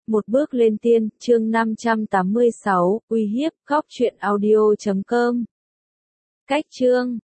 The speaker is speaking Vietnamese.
Một bước lên tiên, chương 586, uy hiếp, góc truyện audio.com. Cách chương